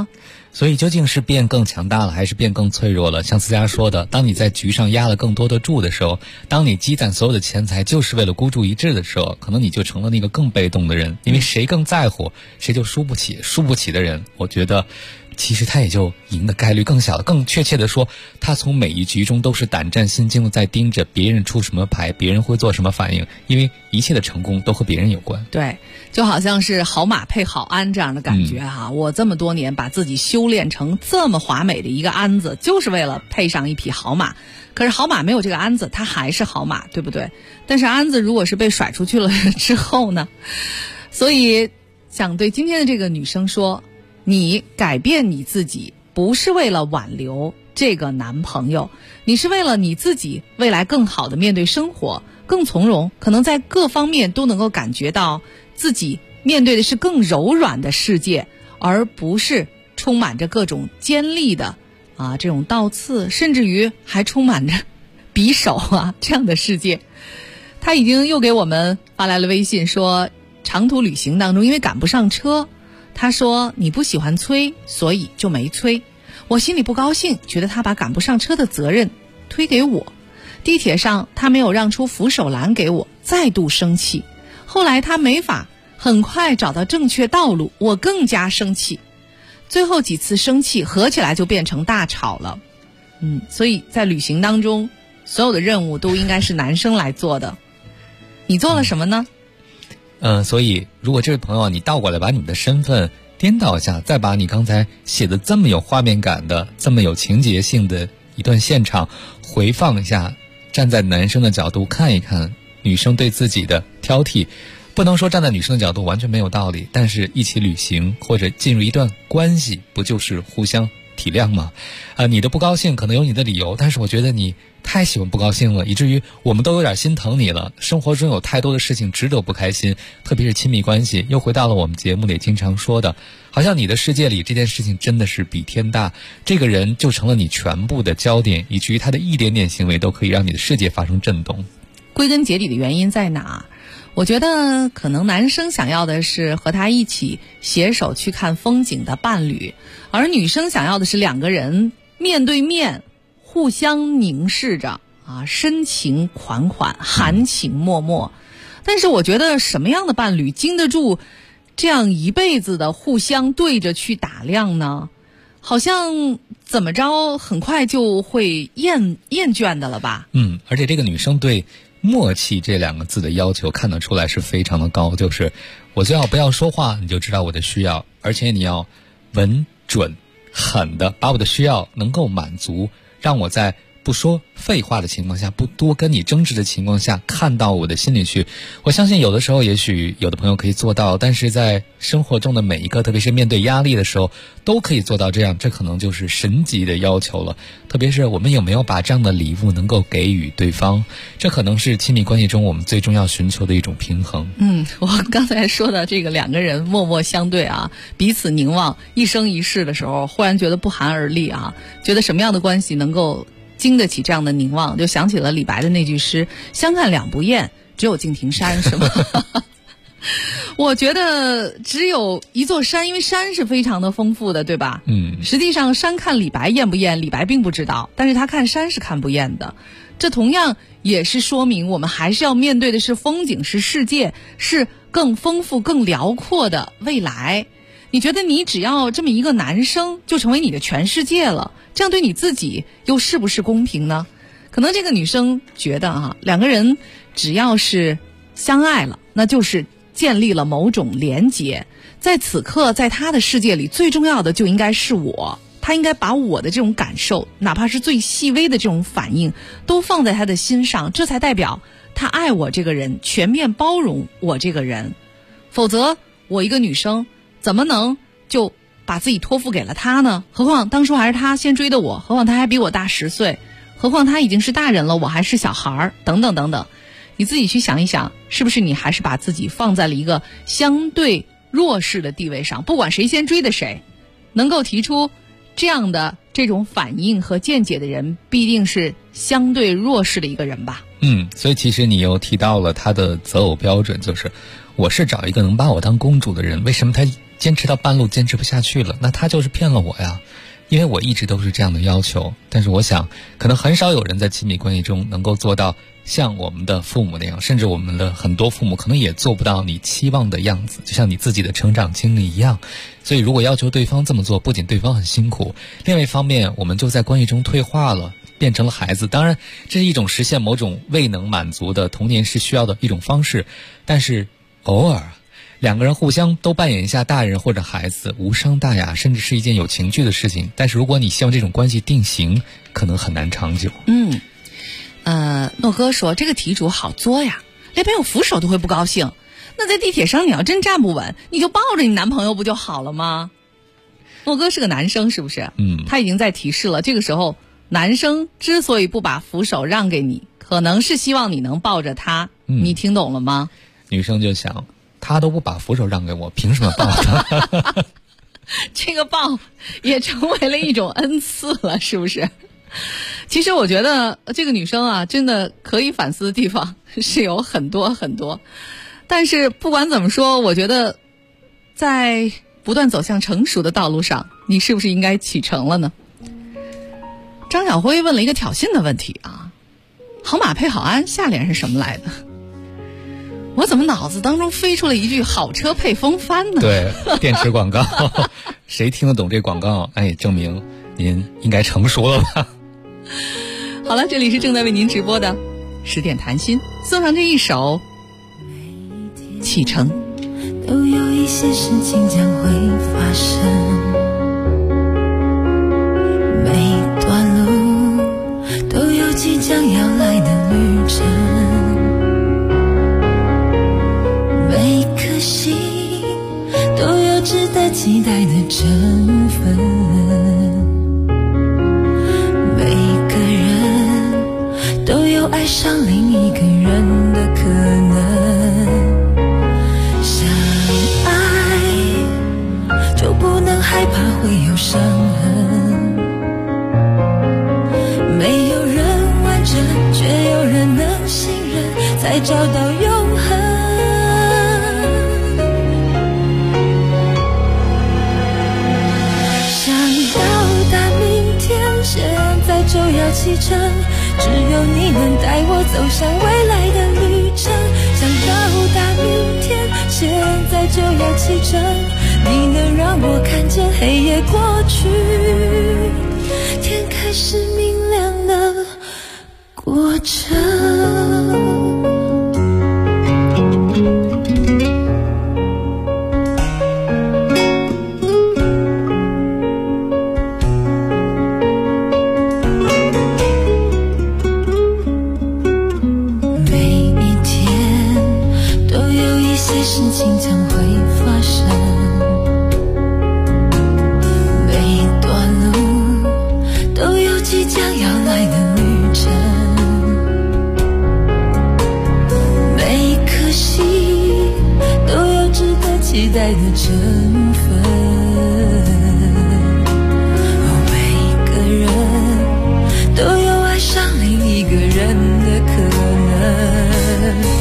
所以究竟是变更强大了，还是变更脆弱了？像思佳说的，当你在局上压了更多的注的时候，当你积攒所有的钱财就是为了孤注一掷的时候，可能你就成了那个更被动的人，因为谁更在乎，谁就输不起的人，我觉得其实他也就赢的概率更小了。更确切的说，他从每一局中都是胆战心惊的在盯着别人出什么牌，别人会做什么反应，因为一切的成功都和别人有关。 对，就好像是好马配好鞍这样的感觉哈。我这么多年把自己修炼成这么华美的一个鞍子，就是为了配上一匹好马。可是好马没有这个鞍子，它还是好马，对不对？但是鞍子如果是被甩出去了之后呢？所以想对今天的这个女生说，你改变你自己不是为了挽留这个男朋友，你是为了你自己未来更好的面对生活，更从容，可能在各方面都能够感觉到自己面对的是更柔软的世界，而不是充满着各种尖利的这种倒刺，甚至于还充满着匕首这样的世界。他已经又给我们发来了微信说，长途旅行当中因为赶不上车，他说你不喜欢催，所以就没催。我心里不高兴，觉得他把赶不上车的责任推给我。地铁上他没有让出扶手栏给我，再度生气。后来他没法很快找到正确道路，我更加生气。最后几次生气合起来就变成大吵了。所以在旅行当中，所有的任务都应该是男生来做的。你做了什么呢？ 所以如果这位朋友你倒过来把你们的身份颠倒一下，再把你刚才写的这么有画面感的、这么有情节性的一段现场回放一下，站在男生的角度看一看女生对自己的挑剔。不能说站在女生的角度完全没有道理，但是一起旅行或者进入一段关系，不就是互相体谅吗？你的不高兴可能有你的理由，但是我觉得你太喜欢不高兴了，以至于我们都有点心疼你了。生活中有太多的事情值得不开心，特别是亲密关系。又回到了我们节目里经常说的，好像你的世界里这件事情真的是比天大，这个人就成了你全部的焦点，以至于他的一点点行为都可以让你的世界发生震动。 归根结底的原因在哪？我觉得可能男生想要的是和他一起携手去看风景的伴侣，而女生想要的是两个人面对面互相凝视着深情款款，含情脉脉。但是我觉得什么样的伴侣经得住这样一辈子的互相对着去打量呢？好像怎么着很快就会厌倦的了吧。 而且这个女生对默契这两个字的要求看得出来是非常的高，就是我最好不要说话，你就知道我的需要，而且你要稳准狠的把我的需要能够满足，让我在不说废话的情况下，不多跟你争执的情况下，看到我的心里去。我相信有的时候也许有的朋友可以做到，但是在生活中的每一个，特别是面对压力的时候，都可以做到这样，这可能就是神级的要求了。特别是我们有没有把这样的礼物能够给予对方，这可能是亲密关系中我们最终要寻求的一种平衡。 我刚才说的这个两个人默默相对彼此凝望一生一世的时候，忽然觉得不寒而栗觉得什么样的关系能够经得起这样的凝望，就想起了李白的那句诗，相看两不厌，只有敬亭山，是吗？我觉得只有一座山，因为山是非常的丰富的，对吧？实际上山看李白厌不厌，李白并不知道，但是他看山是看不厌的。这同样也是说明我们还是要面对的是风景，是世界，是更丰富更辽阔的未来。你觉得你只要这么一个男生就成为你的全世界了，这样对你自己又是不是公平呢？可能这个女生觉得两个人只要是相爱了，那就是建立了某种连结。在此刻在她的世界里，最重要的就应该是我，她应该把我的这种感受，哪怕是最细微的这种反应都放在她的心上，这才代表她爱我这个人，全面包容我这个人。否则我一个女生怎么能就把自己托付给了他呢？何况当初还是他先追的我，何况他还比我大10岁，何况他已经是大人了，我还是小孩，等等等等。你自己去想一想，是不是你还是把自己放在了一个相对弱势的地位上？不管谁先追的谁，能够提出这样的这种反应和见解的人，必定是相对弱势的一个人吧。 所以其实你又提到了他的择偶标准，就是我是找一个能把我当公主的人，为什么他坚持到半路坚持不下去了？那他就是骗了我呀。因为我一直都是这样的要求，但是我想可能很少有人在亲密关系中能够做到像我们的父母那样，甚至我们的很多父母可能也做不到你期望的样子，就像你自己的成长经历一样。所以如果要求对方这么做，不仅对方很辛苦，另外一方面我们就在关系中退化了，变成了孩子。当然这是一种实现某种未能满足的童年时需要的一种方式，但是偶尔两个人互相都扮演一下大人或者孩子，无伤大雅，甚至是一件有情趣的事情。但是如果你希望这种关系定型，可能很难长久。 诺哥说这个题主好作呀，连没有扶手都会不高兴。那在地铁上你要真站不稳，你就抱着你男朋友不就好了吗？诺哥是个男生是不是？他已经在提示了，这个时候男生之所以不把扶手让给你，可能是希望你能抱着他。你听懂了吗？ 女生就想，他都不把扶手让给我，凭什么抱他？ 这个抱也成为了一种恩赐了，是不是？其实我觉得这个女生啊，真的可以反思的地方是有很多很多。但是不管怎么说，我觉得在不断走向成熟的道路上，你是不是应该启程了呢？张小辉问了一个挑衅的问题啊，好马配好鞍，下联是什么来的？我怎么脑子当中飞出了一句好车配风帆呢？ 对，电池广告，谁听得懂这广告？证明您应该成熟了吧。 好了，这里是正在为您直播的10点谈心，送上这一首启程。 都有一些事情将会发生，每段路都有即将要来的旅程，每颗心都有值得期待的成分，每个人都有爱上另一个人的可能。相爱就不能害怕会有伤痕，没有人完整，却有人能信任，才找到永恒。就要启程，只有你能带我走向未来的旅程。想到达明天，现在就要启程，你能让我看见黑夜过去，天开始明亮的过程。事情将会发生，每段路都有即将要来的旅程，每颗心都有值得期待的成分，每个人都有爱上另一个人的可能。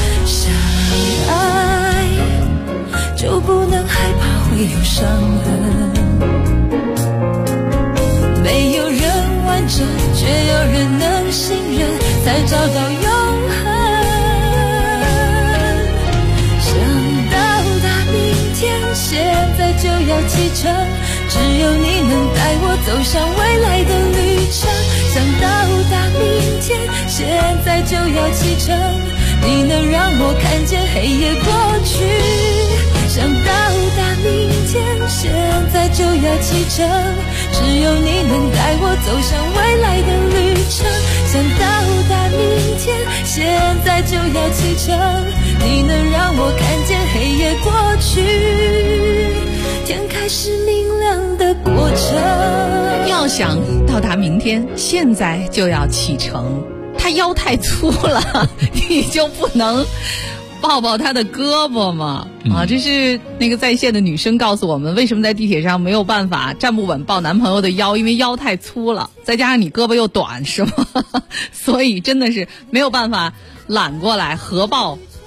就不能害怕会有伤痕，没有人完整，却有人能信任，才找到永恒。想到达明天，现在就要启程，只有你能带我走向未来的旅程。想到达明天，现在就要启程，你能让我看见黑夜过去。想到达明天，现在就要启程，只有你能带我走向未来的旅程。想到达明天，现在就要启程，你能让我看见黑夜过去，天开始明亮的过程。 要想到达明天，现在就要启程。他腰太粗了，你就不能抱抱他的胳膊吗？这是那个在线的女生告诉我们，为什么在地铁上没有办法站不稳抱男朋友的腰，因为腰太粗了，再加上你胳膊又短，是吗？所以真的是没有办法揽过来合抱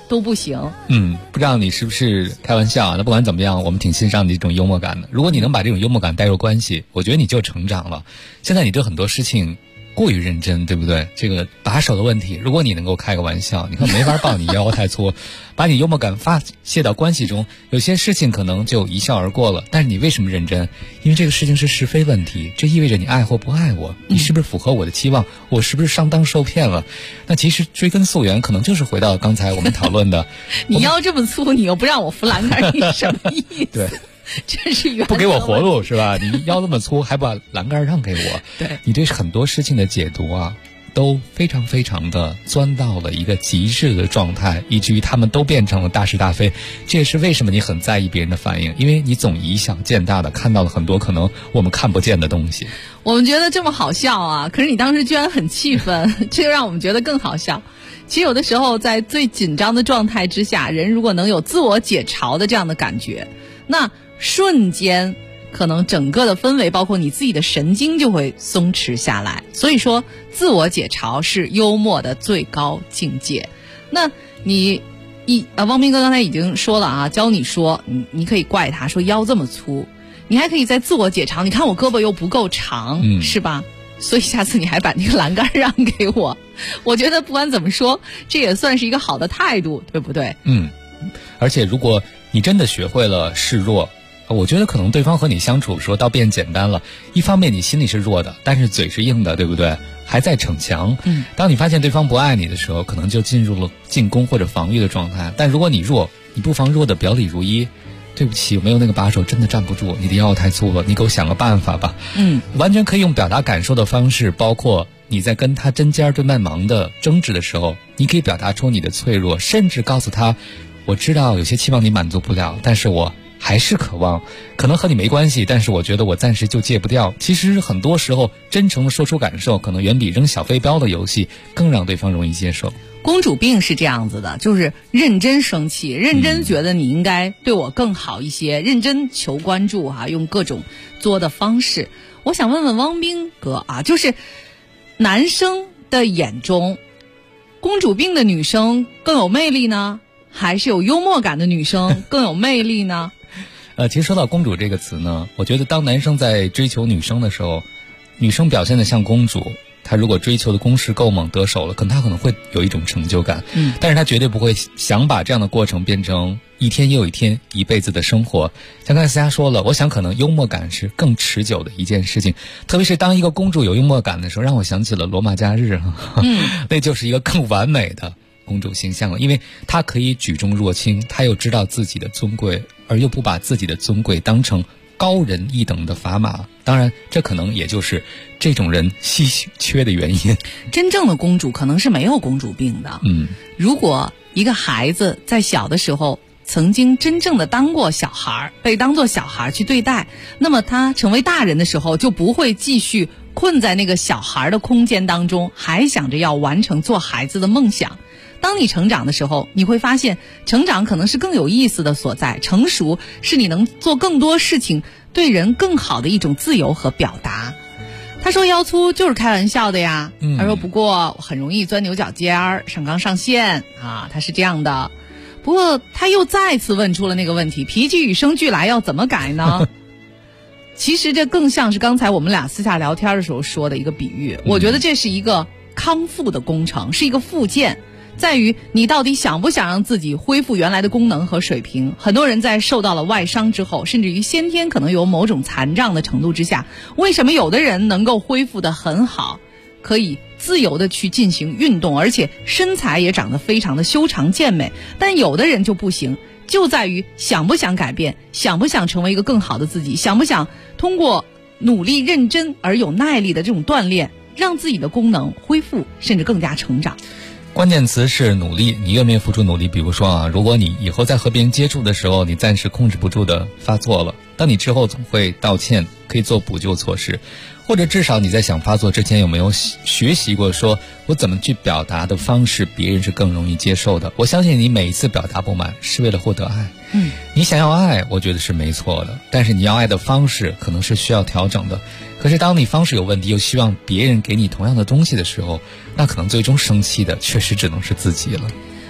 都不行。 不知道你是不是开玩笑啊？那不管怎么样，我们挺欣赏你这种幽默感的。如果你能把这种幽默感带入关系，我觉得你就成长了。现在你对很多事情过于认真，对不对？这个把手的问题，如果你能够开个玩笑，你看没法抱你腰太粗，把你幽默感发泄到关系中，有些事情可能就一笑而过了。但是你为什么认真？因为这个事情是是非问题，这意味着你爱或不爱我，你是不是符合我的期望，我是不是上当受骗了？那其实追根溯源，可能就是回到刚才我们讨论的你腰这么粗，你又不让我扶栏杆，你什么意思？ 对， 这是原不给我活路是吧？你腰那么粗，还把栏杆让给我， 对， 你对很多事情的解读啊，都非常非常的钻到了一个极致的状态，以至于他们都变成了大是大非。这也是为什么你很在意别人的反应，因为你总以小见大的看到了很多可能我们看不见的东西。 我们觉得这么好笑啊，可是你当时居然很气愤，这就让我们觉得更好笑。其实有的时候在最紧张的状态之下，人如果能有自我解嘲的这样的感觉，那瞬间可能整个的氛围包括你自己的神经就会松弛下来。所以说自我解嘲是幽默的最高境界。那你汪斌哥刚才已经说了啊，教你说你可以怪他说腰这么粗，你还可以在自我解嘲，你看我胳膊又不够长，是吧？所以下次你还把那个栏杆让给我，我觉得不管怎么说，这也算是一个好的态度，对不对？ 而且如果你真的学会了示弱，我觉得可能对方和你相处说倒变简单了。一方面你心里是弱的，但是嘴是硬的，对不对？还在逞强。当你发现对方不爱你的时候，可能就进入了进攻或者防御的状态。但如果你弱，你不妨弱的表里如一。对不起，我没有那个把手，真的站不住，你的腰太粗了，你给我想个办法吧。完全可以用表达感受的方式，包括你在跟他针尖对麦芒的争执的时候，你可以表达出你的脆弱，甚至告诉他，我知道有些期望你满足不了，但是我还是渴望，可能和你没关系，但是我觉得我暂时就戒不掉。其实很多时候真诚的说出感受，可能远比扔小飞镖的游戏更让对方容易接受。 公主病是这样子的，就是认真生气，认真觉得你应该对我更好一些，认真求关注用各种作的方式。我想问问汪斌哥啊，就是男生的眼中，公主病的女生更有魅力呢，还是有幽默感的女生更有魅力呢？ 其实说到公主这个词呢，我觉得当男生在追求女生的时候，女生表现得像公主，他如果追求的攻势够猛得手了，他可能会有一种成就感，但是他绝对不会想把这样的过程变成一天又一天一辈子的生活。像刚才思佳说了，我想可能幽默感是更持久的一件事情，特别是当一个公主有幽默感的时候，让我想起了罗马假日，那就是一个更完美的公主形象了，因为她可以举重若轻，她又知道自己的尊贵，而又不把自己的尊贵当成高人一等的砝码。当然这可能也就是这种人稀缺的原因。 真正的公主可能是没有公主病的。如果一个孩子在小的时候曾经真正的当过小孩，被当作小孩去对待，那么他成为大人的时候就不会继续困在那个小孩的空间当中，还想着要完成做孩子的梦想。当你成长的时候，你会发现成长可能是更有意思的所在，成熟是你能做更多事情，对人更好的一种自由和表达。他说腰粗就是开玩笑的呀，他说不过很容易钻牛角尖儿，上纲上线啊，他是这样的。不过他又再次问出了那个问题，脾气与生俱来要怎么改呢？其实这更像是刚才我们俩私下聊天的时候说的一个比喻，我觉得这是一个康复的工程，是一个复健，在于你到底想不想让自己恢复原来的功能和水平。很多人在受到了外伤之后，甚至于先天可能有某种残障的程度之下，为什么有的人能够恢复得很好，可以自由的去进行运动，而且身材也长得非常的修长健美，但有的人就不行，就在于想不想改变，想不想成为一个更好的自己，想不想通过努力认真而有耐力的这种锻炼，让自己的功能恢复甚至更加成长。 关键词是努力，你愿不愿意付出努力？比如说如果你以后在和别人接触的时候，你暂时控制不住的发作了，但你之后总会道歉，可以做补救措施，或者至少你在想发作之前有没有学习过说我怎么去表达的方式别人是更容易接受的。我相信你每一次表达不满是为了获得爱，你想要爱我觉得是没错的，但是你要爱的方式可能是需要调整的。可是当你方式有问题，又希望别人给你同样的东西的时候，那可能最终生气的确实只能是自己了。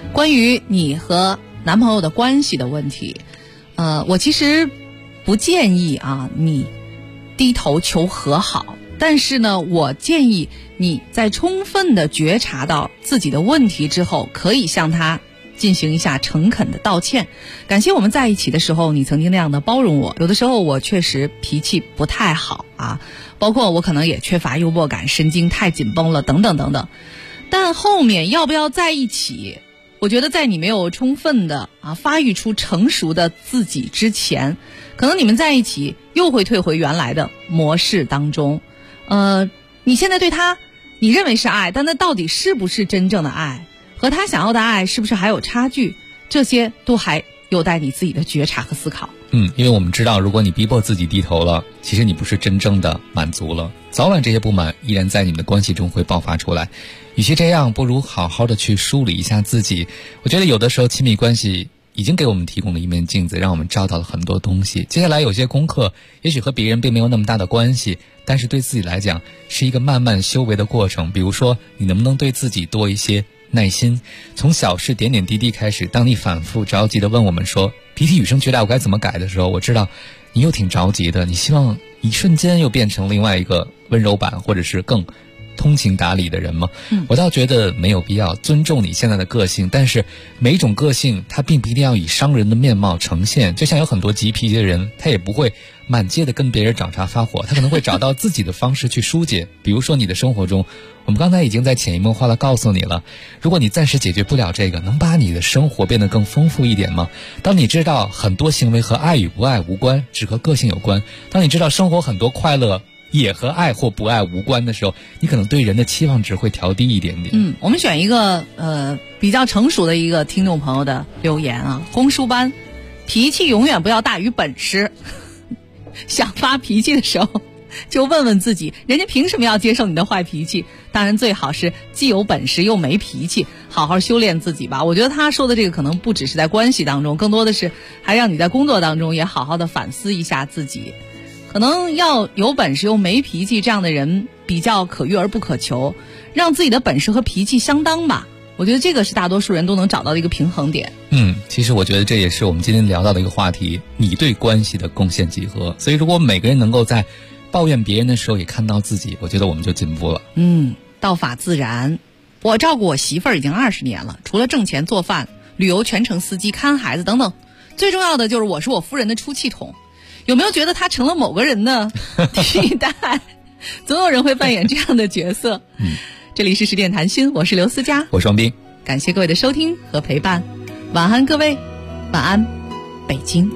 关于你和男朋友的关系的问题，我其实不建议你低头求和好，但是呢，我建议你在充分的觉察到自己的问题之后，可以向他进行一下诚恳的道歉，感谢我们在一起的时候你曾经那样的包容我，有的时候我确实脾气不太好包括我可能也缺乏幽默感，神经太紧绷了等等等等。但后面要不要在一起，我觉得在你没有充分的发育出成熟的自己之前，可能你们在一起又会退回原来的模式当中。你现在对他你认为是爱，但那到底是不是真正的爱，和他想要的爱是不是还有差距，这些都还有待你自己的觉察和思考。 因为我们知道，如果你逼迫自己低头了，其实你不是真正的满足了，早晚这些不满依然在你们的关系中会爆发出来。与其这样，不如好好的去梳理一下自己。我觉得有的时候亲密关系已经给我们提供了一面镜子，让我们照到了很多东西。接下来有些功课也许和别人并没有那么大的关系，但是对自己来讲是一个慢慢修为的过程。比如说，你能不能对自己多一些耐心，从小事点点滴滴开始。当你反复着急地问我们说鼻涕雨声绝代我该怎么改的时候，我知道你又挺着急的，你希望一瞬间又变成另外一个温柔版或者是更通情达理的人吗？我倒觉得没有必要，尊重你现在的个性，但是每一种个性它并不一定要以伤人的面貌呈现。就像有很多急脾气的人，他也不会满街的跟别人找茬发火，他可能会找到自己的方式去疏解。比如说你的生活中，我们刚才已经在潜移默化的告诉你了，如果你暂时解决不了这个，能把你的生活变得更丰富一点吗？当你知道很多行为和爱与不爱无关，只和个性有关，当你知道生活很多快乐也和爱或不爱无关的时候，你可能对人的期望值会调低一点点。 我们选一个比较成熟的一个听众朋友的留言红书班，脾气永远不要大于本事。想发脾气的时候就问问自己，人家凭什么要接受你的坏脾气？当然最好是既有本事又没脾气，好好修炼自己吧。我觉得他说的这个可能不只是在关系当中，更多的是还让你在工作当中也好好的反思一下自己。可能要有本事又没脾气，这样的人比较可遇而不可求，让自己的本事和脾气相当吧。我觉得这个是大多数人都能找到的一个平衡点。 其实我觉得这也是我们今天聊到的一个话题，你对关系的贡献几何。所以如果每个人能够在抱怨别人的时候也看到自己，我觉得我们就进步了。 道法自然。我照顾我媳妇儿已经20年了，除了挣钱做饭、旅游全程司机、看孩子等等，最重要的就是我是我夫人的出气筒。有没有觉得他成了某个人的替代？总有人会扮演这样的角色。这里是十点谈心，我是刘思佳， 我是王斌， 感谢各位的收听和陪伴。晚安各位，晚安北京。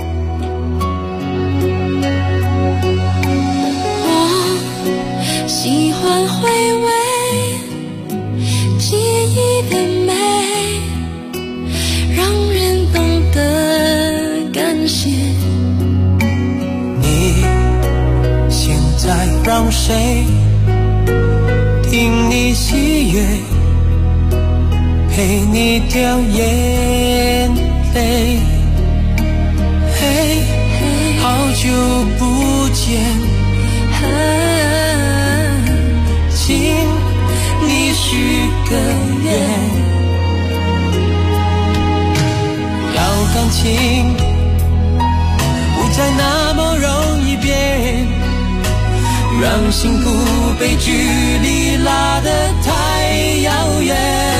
我喜欢回味记忆的美，让人懂得感谢。再让谁听你喜悦，陪你掉眼泪。嘿，好久不见，请你许个愿，要感情不再那么容易变，让幸福被距离拉得太遥远。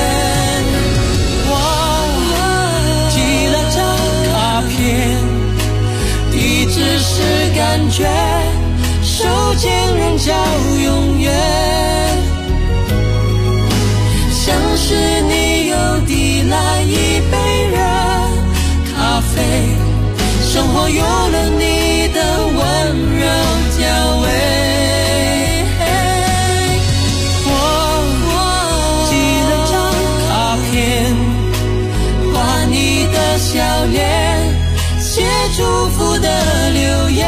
我寄了张卡片，地址是感觉，手牵人叫永远。像是你又递来一杯热咖啡，生活有了你的温柔调味。笑脸，写祝福的留言，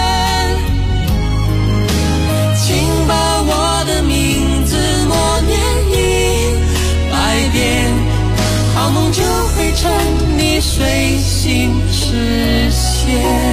请把我的名字默念100遍，好梦就会趁你睡醒实现。